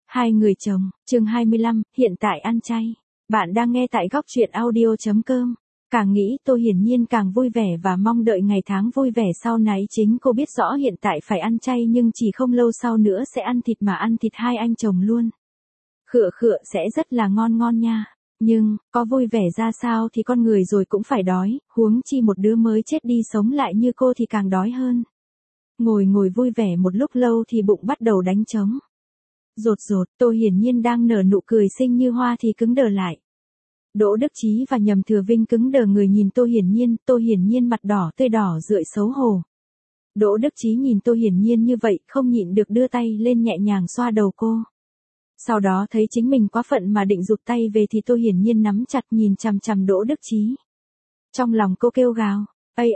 Hai người chồng, chương 25, hiện tại ăn chay. Bạn đang nghe tại góc truyện audio.com. Càng nghĩ Tô Hiển Nhiên càng vui vẻ và mong đợi ngày tháng vui vẻ sau này. Chính cô biết rõ hiện tại phải ăn chay nhưng chỉ không lâu sau nữa sẽ ăn thịt mà ăn thịt hai anh chồng luôn. Khựa khựa sẽ rất là ngon ngon nha. Nhưng, có vui vẻ ra sao thì con người rồi cũng phải đói, huống chi một đứa mới chết đi sống lại như cô thì càng đói hơn. Ngồi vui vẻ một lúc lâu thì bụng bắt đầu đánh trống. Rột, Tô Hiển Nhiên đang nở nụ cười xinh như hoa thì cứng đờ lại. Đỗ Đức Chí và Nhậm Thừa Vinh cứng đờ người nhìn Tô Hiển Nhiên mặt đỏ tươi đỏ rượi xấu hổ. Đỗ Đức Chí nhìn Tô Hiển Nhiên như vậy không nhịn được đưa tay lên nhẹ nhàng xoa đầu cô. Sau đó thấy chính mình quá phận mà định rụt tay về thì Tô Hiển Nhiên nắm chặt nhìn chằm chằm Đỗ Đức Chí. Trong lòng cô kêu gào, ây,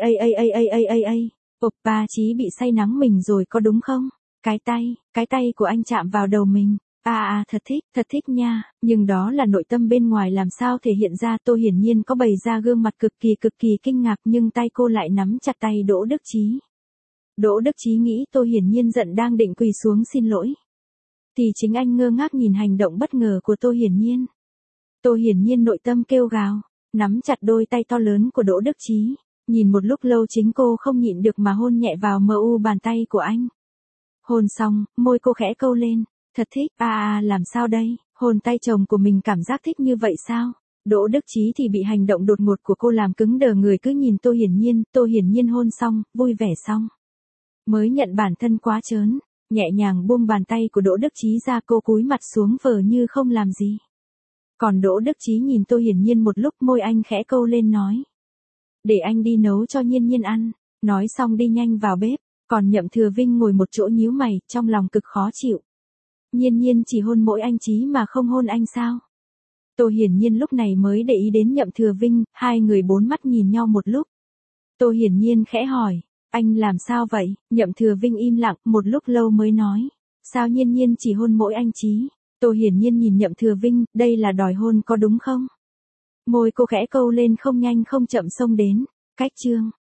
oppa Chí bị say nắng mình rồi có đúng không? Cái tay của anh chạm vào đầu mình. Thật thích nha, nhưng đó là nội tâm bên ngoài làm sao thể hiện ra. Tô Hiển Nhiên có bày ra gương mặt cực kỳ kinh ngạc nhưng tay cô lại nắm chặt tay Đỗ Đức Chí. Đỗ Đức Chí nghĩ Tô Hiển Nhiên giận đang định quỳ xuống xin lỗi. Thì chính anh ngơ ngác nhìn hành động bất ngờ của Tô Hiển Nhiên. Tô Hiển Nhiên nội tâm kêu gào, nắm chặt đôi tay to lớn của Đỗ Đức Chí. Nhìn một lúc lâu chính cô không nhịn được mà hôn nhẹ vào bàn tay của anh. Hôn xong, môi cô khẽ câu lên. Thật thích, làm sao đây, hôn tay chồng của mình cảm giác thích như vậy sao? Đỗ Đức Chí thì bị hành động đột ngột của cô làm cứng đờ người cứ nhìn Tô Hiển Nhiên hôn xong, vui vẻ xong. Mới nhận bản thân quá trớn, nhẹ nhàng buông bàn tay của Đỗ Đức Chí ra cô cúi mặt xuống vờ như không làm gì. Còn Đỗ Đức Chí nhìn Tô Hiển Nhiên một lúc môi anh khẽ câu lên nói. Để anh đi nấu cho Nhiên ăn, nói xong đi nhanh vào bếp, còn Nhậm Thừa Vinh ngồi một chỗ nhíu mày, trong lòng cực khó chịu. Nhiên chỉ hôn mỗi anh Chí mà không hôn anh sao? Tô Hiển Nhiên lúc này mới để ý đến Nhậm Thừa Vinh, hai người bốn mắt nhìn nhau một lúc. Tô Hiển Nhiên khẽ hỏi, anh làm sao vậy? Nhậm Thừa Vinh im lặng một lúc lâu mới nói, sao Nhiên chỉ hôn mỗi anh Chí? Tô Hiển Nhiên nhìn Nhậm Thừa Vinh, đây là đòi hôn có đúng không? Môi cô khẽ câu lên không nhanh không chậm xông đến, cách chương.